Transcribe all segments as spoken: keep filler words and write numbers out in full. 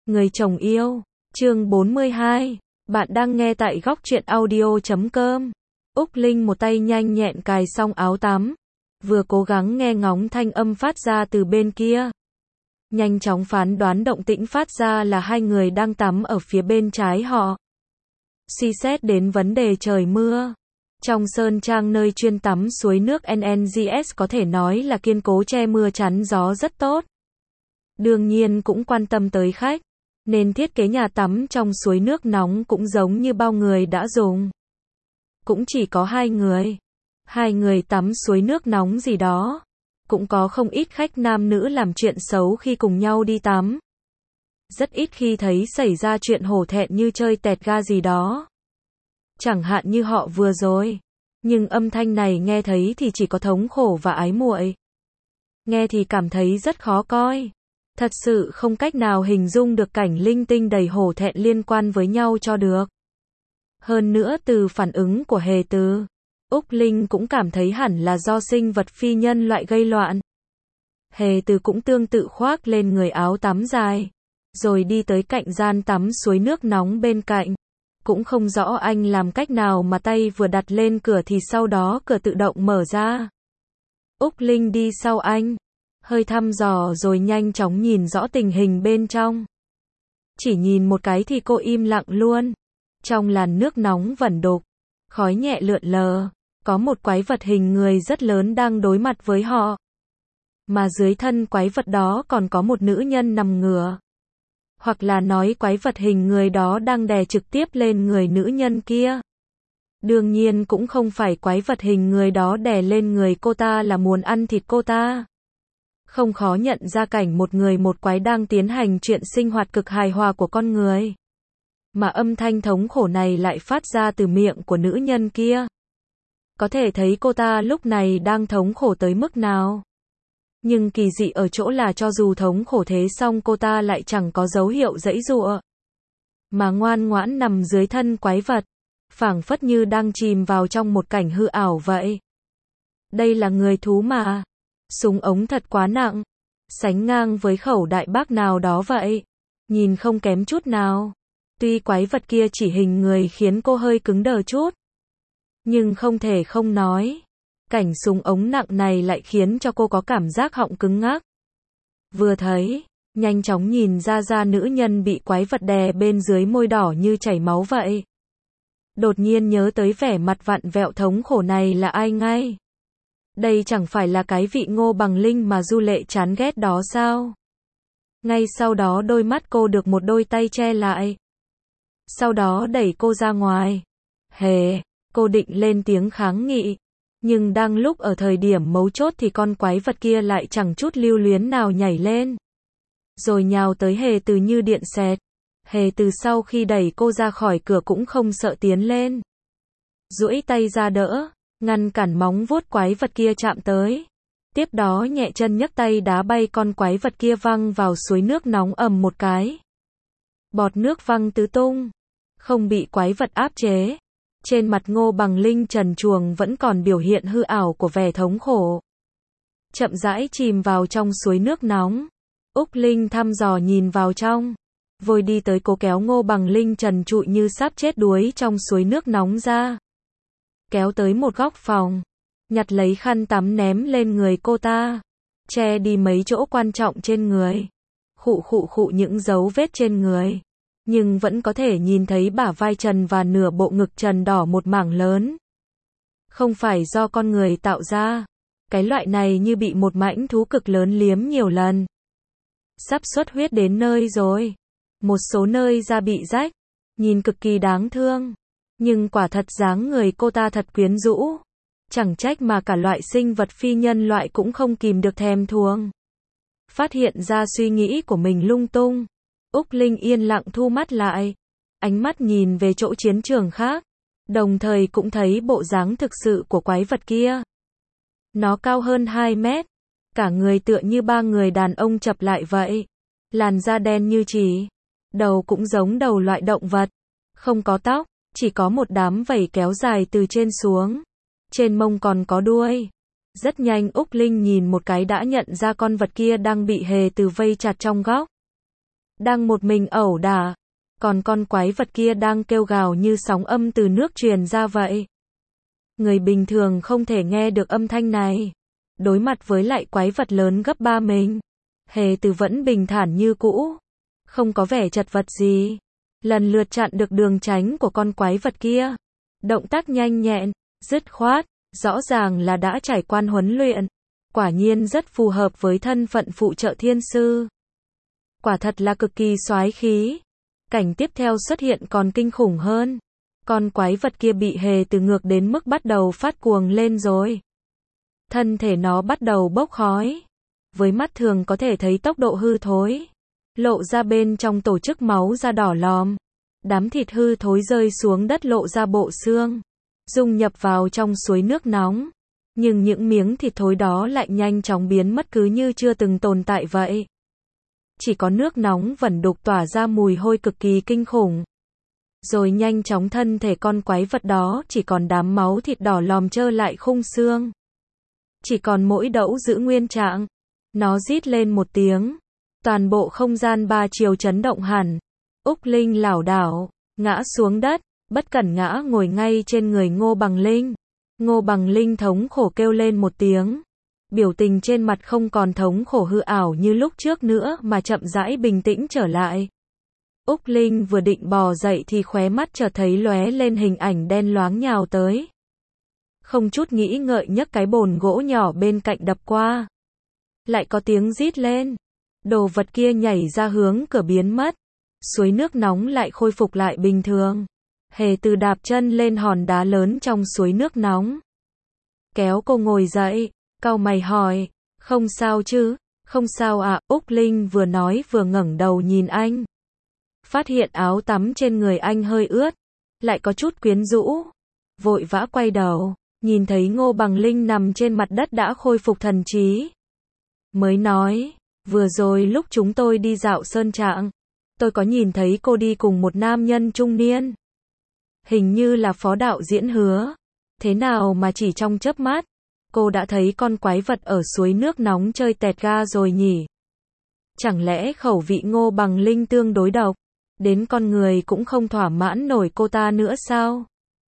Người chồng yêu, chương bốn mươi hai. Bạn đang nghe tại góc truyện audio chấm com. Úc Linh một tay nhanh nhẹn cài xong áo tắm, vừa cố gắng nghe ngóng thanh âm phát ra từ bên kia. Nhanh chóng phán đoán động tĩnh phát ra là hai người đang tắm ở phía bên trái họ. Suy xét đến vấn đề trời mưa. Trong sơn trang nơi chuyên tắm suối nước en en giê ét có thể nói là kiên cố che mưa chắn gió rất tốt. Đương nhiên cũng quan tâm tới khách, nên thiết kế nhà tắm trong suối nước nóng cũng giống như bao người đã dùng. Cũng chỉ có hai người. Hai người tắm suối nước nóng gì đó. Cũng có không ít khách nam nữ làm chuyện xấu khi cùng nhau đi tắm. Rất ít khi thấy xảy ra chuyện hổ thẹn như chơi tẹt ga gì đó. Chẳng hạn như họ vừa rồi. Nhưng âm thanh này nghe thấy thì chỉ có thống khổ và ái muội. Nghe thì cảm thấy rất khó coi. Thật sự không cách nào hình dung được cảnh linh tinh đầy hổ thẹn liên quan với nhau cho được. Hơn nữa từ phản ứng của Hề Từ, Úc Linh cũng cảm thấy hẳn là do sinh vật phi nhân loại gây loạn. Hề Từ cũng tương tự khoác lên người áo tắm dài, rồi đi tới cạnh gian tắm suối nước nóng bên cạnh. Cũng không rõ anh làm cách nào mà tay vừa đặt lên cửa thì sau đó cửa tự động mở ra. Úc Linh đi sau anh, hơi thăm dò rồi nhanh chóng nhìn rõ tình hình bên trong. Chỉ nhìn một cái thì cô im lặng luôn. Trong làn nước nóng vẩn đục, khói nhẹ lượn lờ, có một quái vật hình người rất lớn đang đối mặt với họ. Mà dưới thân quái vật đó còn có một nữ nhân nằm ngửa. Hoặc là nói quái vật hình người đó đang đè trực tiếp lên người nữ nhân kia. Đương nhiên cũng không phải quái vật hình người đó đè lên người cô ta là muốn ăn thịt cô ta. Không khó nhận ra cảnh một người một quái đang tiến hành chuyện sinh hoạt cực hài hòa của con người. Mà âm thanh thống khổ này lại phát ra từ miệng của nữ nhân kia. Có thể thấy cô ta lúc này đang thống khổ tới mức nào. Nhưng kỳ dị ở chỗ là cho dù thống khổ thế xong cô ta lại chẳng có dấu hiệu giãy giụa. Mà ngoan ngoãn nằm dưới thân quái vật. Phảng phất như đang chìm vào trong một cảnh hư ảo vậy. Đây là người thú mà. Súng ống thật quá nặng. Sánh ngang với khẩu đại bác nào đó vậy. Nhìn không kém chút nào. Tuy quái vật kia chỉ hình người khiến cô hơi cứng đờ chút. Nhưng không thể không nói. Cảnh súng ống nặng này lại khiến cho cô có cảm giác họng cứng ngắc. Vừa thấy, nhanh chóng nhìn ra ra nữ nhân bị quái vật đè bên dưới môi đỏ như chảy máu vậy. Đột nhiên nhớ tới vẻ mặt vặn vẹo thống khổ này là ai ngay. Đây chẳng phải là cái vị Ngô Bằng Linh mà Du Lệ chán ghét đó sao? Ngay sau đó đôi mắt cô được một đôi tay che lại. Sau đó đẩy cô ra ngoài. Hề, cô định lên tiếng kháng nghị. Nhưng đang lúc ở thời điểm mấu chốt thì con quái vật kia lại chẳng chút lưu luyến nào nhảy lên. Rồi nhào tới Hề Từ như điện xẹt. Hề Từ sau khi đẩy cô ra khỏi cửa cũng không sợ tiến lên. Duỗi tay ra đỡ, ngăn cản móng vuốt quái vật kia chạm tới. Tiếp đó nhẹ chân nhấc tay đá bay con quái vật kia văng vào suối nước nóng ầm một cái. Bọt nước văng tứ tung. Không bị quái vật áp chế. Trên mặt Ngô Bằng Linh trần truồng vẫn còn biểu hiện hư ảo của vẻ thống khổ. Chậm rãi chìm vào trong suối nước nóng. Úc Linh thăm dò nhìn vào trong. Vội đi tới cố kéo Ngô Bằng Linh trần trụi như sắp chết đuối trong suối nước nóng ra. Kéo tới một góc phòng. Nhặt lấy khăn tắm ném lên người cô ta. Che đi mấy chỗ quan trọng trên người. Khụ khụ khụ những dấu vết trên người. Nhưng vẫn có thể nhìn thấy bả vai trần và nửa bộ ngực trần đỏ một mảng lớn. Không phải do con người tạo ra. Cái loại này như bị một mãnh thú cực lớn liếm nhiều lần. Sắp xuất huyết đến nơi rồi. Một số nơi da bị rách. Nhìn cực kỳ đáng thương. Nhưng quả thật dáng người cô ta thật quyến rũ. Chẳng trách mà cả loại sinh vật phi nhân loại cũng không kìm được thèm thuồng. Phát hiện ra suy nghĩ của mình lung tung. Úc Linh yên lặng thu mắt lại. Ánh mắt nhìn về chỗ chiến trường khác. Đồng thời cũng thấy bộ dáng thực sự của quái vật kia. Nó cao hơn hai mét. Cả người tựa như ba người đàn ông chập lại vậy. Làn da đen như chỉ. Đầu cũng giống đầu loại động vật. Không có tóc, chỉ có một đám vảy kéo dài từ trên xuống. Trên mông còn có đuôi. Rất nhanh Úc Linh nhìn một cái đã nhận ra con vật kia đang bị Hề Từ vây chặt trong góc. đang một mình ẩu đả, còn con quái vật kia đang kêu gào như sóng âm từ nước truyền ra vậy. Người bình thường không thể nghe được âm thanh này. Đối mặt với lại quái vật lớn gấp ba mình, Hề Từ vẫn bình thản như cũ, không có vẻ chật vật gì. Lần lượt chặn được đường tránh của con quái vật kia. Động tác nhanh nhẹn, dứt khoát, rõ ràng là đã trải qua huấn luyện. Quả nhiên rất phù hợp với thân phận phụ trợ thiên sư. Quả thật là cực kỳ soái khí. Cảnh tiếp theo xuất hiện còn kinh khủng hơn. Con quái vật kia bị Hề Từ ngược đến mức bắt đầu phát cuồng lên rồi. Thân thể nó bắt đầu bốc khói. Với mắt thường có thể thấy tốc độ hư thối. Lộ ra bên trong tổ chức máu da đỏ lòm. Đám thịt hư thối rơi xuống đất lộ ra bộ xương. Dung nhập vào trong suối nước nóng. Nhưng những miếng thịt thối đó lại nhanh chóng biến mất cứ như chưa từng tồn tại vậy. Chỉ có nước nóng vẩn đục tỏa ra mùi hôi cực kỳ kinh khủng. Rồi nhanh chóng thân thể con quái vật đó chỉ còn đám máu thịt đỏ lòm trơ lại khung xương. Chỉ còn mỗi đẫu giữ nguyên trạng. Nó rít lên một tiếng. Toàn bộ không gian ba chiều chấn động hẳn. Úc Linh lảo đảo, ngã xuống đất, bất cẩn ngã ngồi ngay trên người Ngô Bằng Linh. Ngô Bằng Linh thống khổ kêu lên một tiếng. Biểu tình trên mặt không còn thống khổ hư ảo như lúc trước nữa mà chậm rãi bình tĩnh trở lại. Úc Linh vừa định bò dậy thì khóe mắt chợt thấy lóe lên hình ảnh đen loáng nhào tới. Không chút nghĩ ngợi nhấc cái bồn gỗ nhỏ bên cạnh đập qua. Lại có tiếng rít lên. Đồ vật kia nhảy ra hướng cửa biến mất. Suối nước nóng lại khôi phục lại bình thường. Hề Từ đạp chân lên hòn đá lớn trong suối nước nóng. Kéo cô ngồi dậy, cau mày hỏi, không sao chứ? Không sao ạ, à? Úc Linh vừa nói vừa ngẩng đầu nhìn anh. Phát hiện áo tắm trên người anh hơi ướt, lại có chút quyến rũ. Vội vã quay đầu, nhìn thấy Ngô Bằng Linh nằm trên mặt đất đã khôi phục thần trí. Mới nói, vừa rồi lúc chúng tôi đi dạo sơn trạng, tôi có nhìn thấy cô đi cùng một nam nhân trung niên. Hình như là phó đạo diễn Hứa. Thế nào mà chỉ trong chớp mắt, cô đã thấy con quái vật ở suối nước nóng chơi tẹt ga rồi nhỉ? Chẳng lẽ khẩu vị Ngô Bằng Linh tương đối độc, đến con người cũng không thỏa mãn nổi cô ta nữa sao?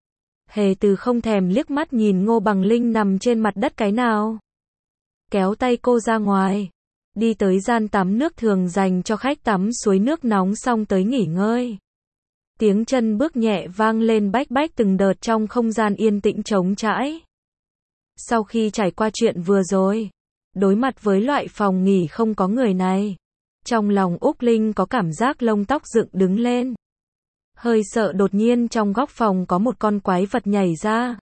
Hề Từ không thèm liếc mắt nhìn Ngô Bằng Linh nằm trên mặt đất cái nào. Kéo tay cô ra ngoài, đi tới gian tắm nước thường dành cho khách tắm suối nước nóng xong tới nghỉ ngơi. Tiếng chân bước nhẹ vang lên bách bách từng đợt trong không gian yên tĩnh trống trải. Sau khi trải qua chuyện vừa rồi, đối mặt với loại phòng nghỉ không có người này, trong lòng Úc Linh có cảm giác lông tóc dựng đứng lên. Hơi sợ đột nhiên trong góc phòng có một con quái vật nhảy ra.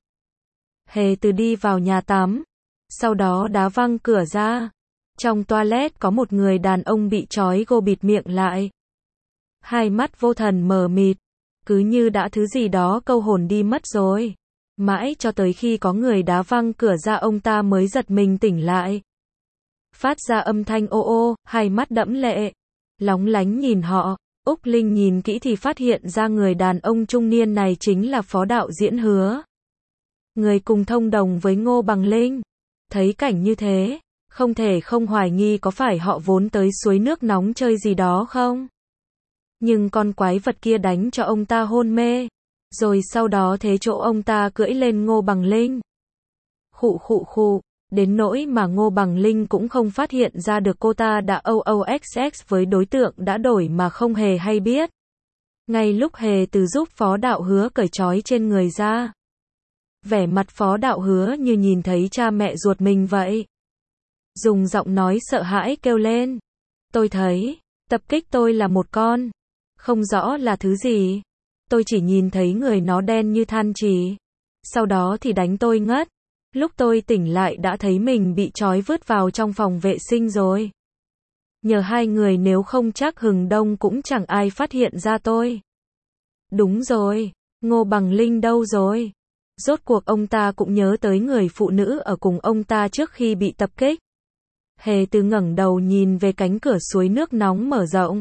Hề Từ đi vào nhà tắm, sau đó đá văng cửa ra. Trong toilet có một người đàn ông bị trói gô bịt miệng lại. Hai mắt vô thần mờ mịt, cứ như đã thứ gì đó câu hồn đi mất rồi. Mãi cho tới khi có người đá văng cửa ra ông ta mới giật mình tỉnh lại. Phát ra âm thanh ô ô, hai mắt đẫm lệ, lóng lánh nhìn họ. Úc Linh nhìn kỹ thì phát hiện ra người đàn ông trung niên này chính là phó đạo diễn Hứa. Người cùng thông đồng với Ngô Bằng Linh. Thấy cảnh như thế, không thể không hoài nghi có phải họ vốn tới suối nước nóng chơi gì đó không? Nhưng con quái vật kia đánh cho ông ta hôn mê, rồi sau đó thế chỗ ông ta cưỡi lên Ngô Bằng Linh. Khụ khụ khụ, đến nỗi mà Ngô Bằng Linh cũng không phát hiện ra được cô ta đã o o x x với đối tượng đã đổi mà không hề hay biết. Ngay lúc Hề Từ giúp phó đạo Hứa cởi trói trên người ra, vẻ mặt phó đạo Hứa như nhìn thấy cha mẹ ruột mình vậy. Dùng giọng nói sợ hãi kêu lên. Tôi thấy, tập kích tôi là một con. Không rõ là thứ gì. Tôi chỉ nhìn thấy người nó đen như than trì. Sau đó thì đánh tôi ngất. Lúc tôi tỉnh lại đã thấy mình bị trói vứt vào trong phòng vệ sinh rồi. Nhờ hai người nếu không chắc hừng đông cũng chẳng ai phát hiện ra tôi. Đúng rồi, Ngô Bằng Linh đâu rồi? Rốt cuộc ông ta cũng nhớ tới người phụ nữ ở cùng ông ta trước khi bị tập kích. Hề Từ ngẩng đầu nhìn về cánh cửa suối nước nóng mở rộng.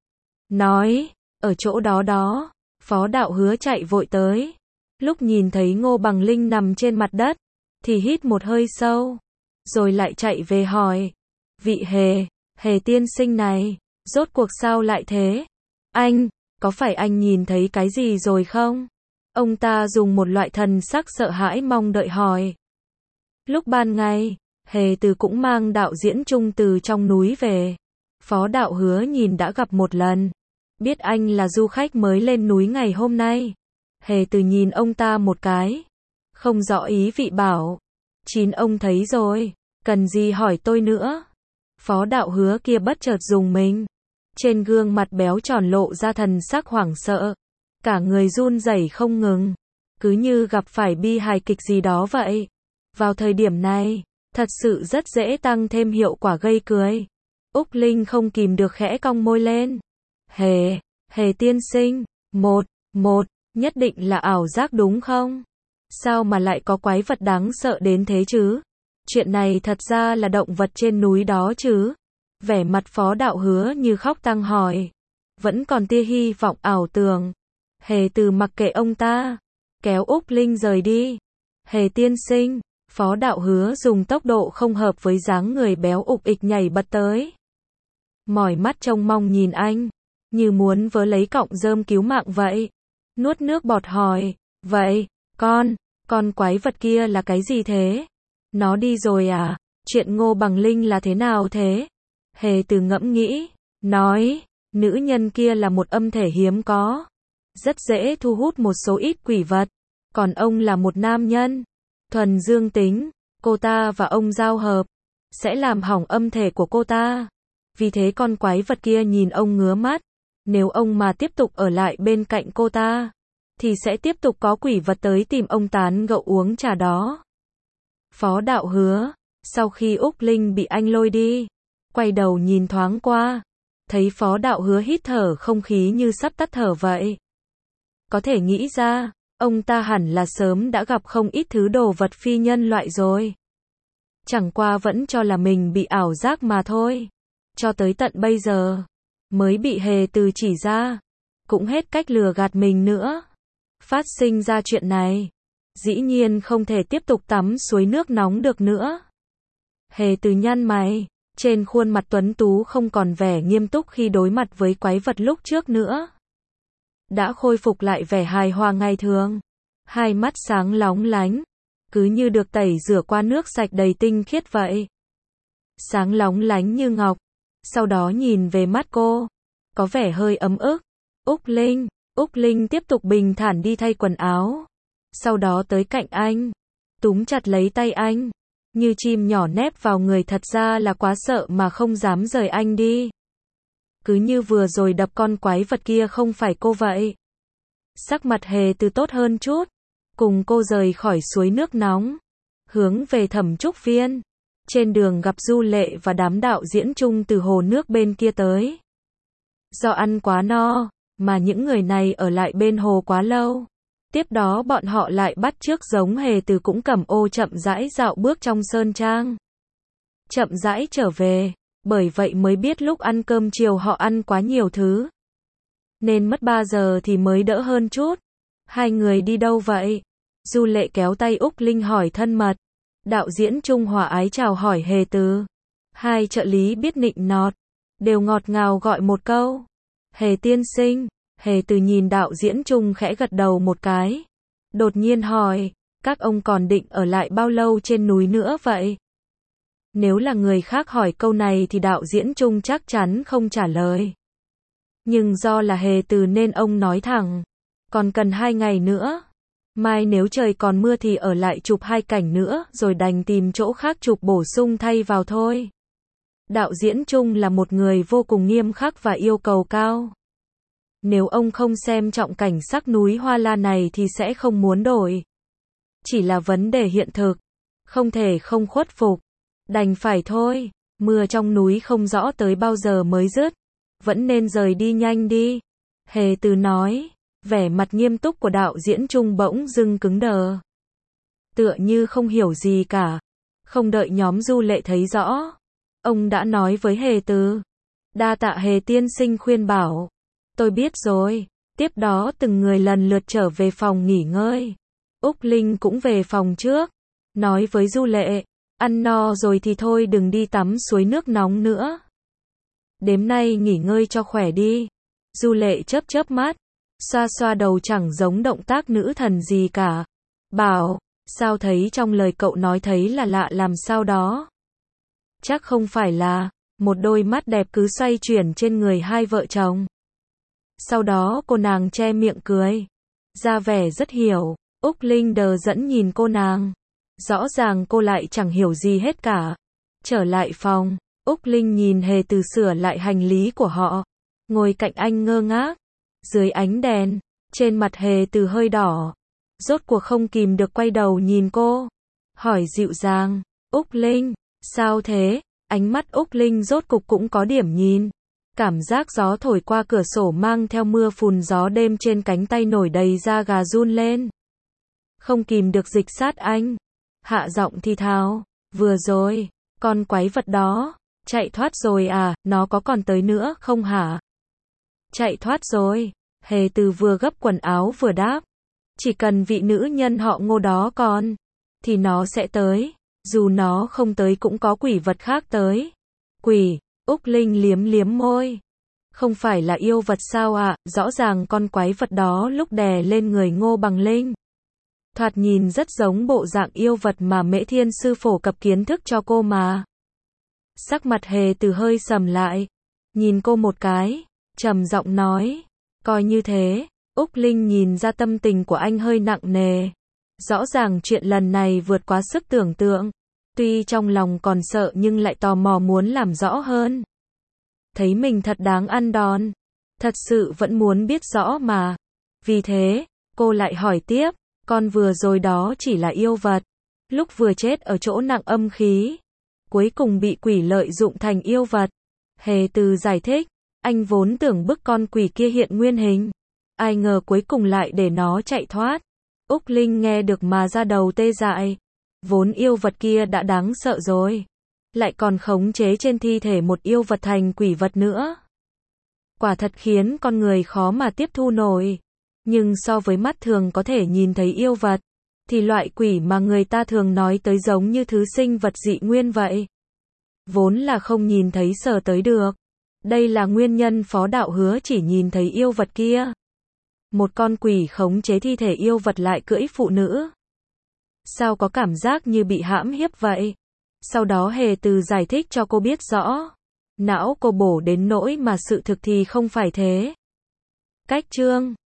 Nói, ở chỗ đó đó, phó đạo Hứa chạy vội tới. Lúc nhìn thấy Ngô Bằng Linh nằm trên mặt đất, thì hít một hơi sâu, rồi lại chạy về hỏi. Vị Hề, Hề tiên sinh này, Rốt cuộc sao lại thế? Anh, có phải anh nhìn thấy cái gì rồi không? Ông ta dùng một loại thần sắc sợ hãi mong đợi hỏi. Lúc ban ngày, Hề Từ cũng mang đạo diễn Trung từ trong núi về. Phó đạo Hứa nhìn đã gặp một lần. Biết anh là du khách mới lên núi ngày hôm nay. Hề Từ nhìn ông ta một cái. Không rõ ý vị bảo. Chín ông thấy rồi, cần gì hỏi tôi nữa. Phó đạo Hứa kia bất chợt dùng mình. Trên gương mặt béo tròn lộ ra thần sắc hoảng sợ. Cả người run rẩy không ngừng. Cứ như gặp phải bi hài kịch gì đó vậy. Vào thời điểm này, thật sự rất dễ tăng thêm hiệu quả gây cười. Úc Linh không kìm được khẽ cong môi lên. Hề, Hề tiên sinh, một, một, nhất định là ảo giác đúng không? Sao mà lại có quái vật đáng sợ đến thế chứ? Chuyện này thật ra là động vật trên núi đó chứ? Vẻ mặt Phó đạo Hứa như khóc tăng hỏi. Vẫn còn tia hy vọng ảo tưởng. Hề Từ mặc kệ ông ta. Kéo Úc Linh rời đi. Hề tiên sinh, Phó đạo Hứa dùng tốc độ không hợp với dáng người béo ục ịch nhảy bật tới. Mỏi mắt trông mong nhìn anh. Như muốn vớ lấy cọng rơm cứu mạng vậy. Nuốt nước bọt hỏi. Vậy, con, con quái vật kia là cái gì thế? Nó đi rồi à? Chuyện Ngô Bằng Linh là thế nào thế? Hề Từ ngẫm nghĩ. Nói, nữ nhân kia là một âm thể hiếm có. Rất dễ thu hút một số ít quỷ vật. Còn ông là một nam nhân. Thuần dương tính. Cô ta và ông giao hợp. Sẽ làm hỏng âm thể của cô ta. Vì thế con quái vật kia nhìn ông ngứa mắt. Nếu ông mà tiếp tục ở lại bên cạnh cô ta, thì sẽ tiếp tục có quỷ vật tới tìm ông tán gẫu uống trà đó. Phó đạo Hứa, sau khi Úc Linh bị anh lôi đi, quay đầu nhìn thoáng qua, thấy Phó đạo Hứa hít thở không khí như sắp tắt thở vậy. Có thể nghĩ ra, ông ta hẳn là sớm đã gặp không ít thứ đồ vật phi nhân loại rồi. Chẳng qua vẫn cho là mình bị ảo giác mà thôi. Cho tới tận bây giờ, mới bị Hề Từ chỉ ra. Cũng hết cách lừa gạt mình nữa. Phát sinh ra chuyện này. Dĩ nhiên không thể tiếp tục tắm suối nước nóng được nữa. Hề Từ nhăn mày. Trên khuôn mặt tuấn tú không còn vẻ nghiêm túc khi đối mặt với quái vật lúc trước nữa. Đã khôi phục lại vẻ hài hòa ngày thường. Hai mắt sáng lóng lánh. Cứ như được tẩy rửa qua nước sạch đầy tinh khiết vậy. Sáng lóng lánh như ngọc. Sau đó nhìn về mắt cô. Có vẻ hơi ấm ức. Úc Linh. Úc Linh tiếp tục bình thản đi thay quần áo. Sau đó tới cạnh anh. Túm chặt lấy tay anh. Như chim nhỏ nép vào người, thật ra là quá sợ mà không dám rời anh đi. Cứ như vừa rồi đập con quái vật kia không phải cô vậy. Sắc mặt Hề Từ tốt hơn chút. Cùng cô rời khỏi suối nước nóng. Hướng về Thẩm Trúc Viên. Trên đường gặp Du Lệ và đám đạo diễn Trung từ hồ nước bên kia tới. Do ăn quá no, mà những người này ở lại bên hồ quá lâu. Tiếp đó bọn họ lại bắt chước giống Hề Từ cũng cầm ô chậm rãi dạo bước trong sơn trang. Chậm rãi trở về, bởi vậy mới biết lúc ăn cơm chiều họ ăn quá nhiều thứ. Nên mất ba giờ thì mới đỡ hơn chút. Hai người đi đâu vậy? Du Lệ kéo tay Úc Linh hỏi thân mật. Đạo diễn Trung hòa ái chào hỏi Hề Từ. Hai trợ lý biết nịnh nọt, đều ngọt ngào gọi một câu. Hề tiên sinh. Hề Từ nhìn đạo diễn Trung khẽ gật đầu một cái. Đột nhiên hỏi, các ông còn định ở lại bao lâu trên núi nữa vậy? Nếu là người khác hỏi câu này thì đạo diễn Trung chắc chắn không trả lời. Nhưng do là Hề Từ nên ông nói thẳng. Còn cần hai ngày nữa. Mai nếu trời còn mưa thì ở lại chụp hai cảnh nữa rồi đành tìm chỗ khác chụp bổ sung thay vào thôi. Đạo diễn Trung là một người vô cùng nghiêm khắc và yêu cầu cao. Nếu ông không xem trọng cảnh sắc núi Hoa La này thì sẽ không muốn đổi. Chỉ là vấn đề hiện thực. Không thể không khuất phục. Đành phải thôi. Mưa trong núi không rõ tới bao giờ mới dứt. Vẫn nên rời đi nhanh đi. Hề Từ nói. Vẻ mặt nghiêm túc của đạo diễn Trung bỗng dưng cứng đờ. Tựa như không hiểu gì cả. Không đợi nhóm Du Lệ thấy rõ. Ông đã nói với Hề Từ. Đa tạ Hề tiên sinh khuyên bảo. Tôi biết rồi. Tiếp đó từng người lần lượt trở về phòng nghỉ ngơi. Úc Linh cũng về phòng trước. Nói với Du Lệ. Ăn no rồi thì thôi đừng đi tắm suối nước nóng nữa. Đêm nay nghỉ ngơi cho khỏe đi. Du Lệ chớp chớp mắt, xoa xoa đầu chẳng giống động tác nữ thần gì cả. Bảo, sao thấy trong lời cậu nói thấy là lạ làm sao đó. Chắc không phải là, một đôi mắt đẹp cứ xoay chuyển trên người hai vợ chồng. Sau đó cô nàng che miệng cười, ra vẻ rất hiểu. Úc Linh đờ dẫn nhìn cô nàng. Rõ ràng cô lại chẳng hiểu gì hết cả. Trở lại phòng, Úc Linh nhìn Hề Từ sửa lại hành lý của họ. Ngồi cạnh anh ngơ ngác. Dưới ánh đèn, trên mặt Hề Từ hơi đỏ. Rốt cuộc không kìm được quay đầu nhìn cô. Hỏi dịu dàng, Úc Linh, sao thế? Ánh mắt Úc Linh rốt cục cũng có điểm nhìn. Cảm giác gió thổi qua cửa sổ mang theo mưa phùn gió đêm trên cánh tay nổi đầy da gà run lên. Không kìm được dịch sát anh. Hạ giọng thì thào, vừa rồi, con quái vật đó, chạy thoát rồi à, nó có còn tới nữa không hả? Chạy thoát rồi, Hề Từ vừa gấp quần áo vừa đáp. Chỉ cần vị nữ nhân họ Ngô đó còn, thì nó sẽ tới, dù nó không tới cũng có quỷ vật khác tới. Quỷ, Úc Linh liếm liếm môi. Không phải là yêu vật sao ạ, à? Rõ ràng con quái vật đó lúc đè lên người Ngô Bằng Linh. Thoạt nhìn rất giống bộ dạng yêu vật mà Mễ Thiên Sư phổ cập kiến thức cho cô mà. Sắc mặt Hề Từ hơi sầm lại, nhìn cô một cái, trầm giọng nói, coi như thế. Úc Linh nhìn ra tâm tình của anh hơi nặng nề. Rõ ràng chuyện lần này vượt quá sức tưởng tượng. Tuy trong lòng còn sợ nhưng lại tò mò muốn làm rõ hơn. Thấy mình thật đáng ăn đòn. Thật sự vẫn muốn biết rõ mà. Vì thế, cô lại hỏi tiếp, con vừa rồi đó chỉ là yêu vật. Lúc vừa chết ở chỗ nặng âm khí. Cuối cùng bị quỷ lợi dụng thành yêu vật. Hề Từ giải thích, anh vốn tưởng bức con quỷ kia hiện nguyên hình. Ai ngờ cuối cùng lại để nó chạy thoát. Úc Linh nghe được mà ra đầu tê dại. Vốn yêu vật kia đã đáng sợ rồi. Lại còn khống chế trên thi thể một yêu vật thành quỷ vật nữa. Quả thật khiến con người khó mà tiếp thu nổi. Nhưng so với mắt thường có thể nhìn thấy yêu vật, thì loại quỷ mà người ta thường nói tới giống như thứ sinh vật dị nguyên vậy. Vốn là không nhìn thấy sờ tới được. Đây là nguyên nhân Phó Đạo Hứa chỉ nhìn thấy yêu vật kia. Một con quỷ khống chế thi thể yêu vật lại cưỡi phụ nữ. Sao có cảm giác như bị hãm hiếp vậy? Sau đó Hề Từ giải thích cho cô biết rõ. Não cô bổ đến nỗi mà sự thực thì không phải thế. Cách chương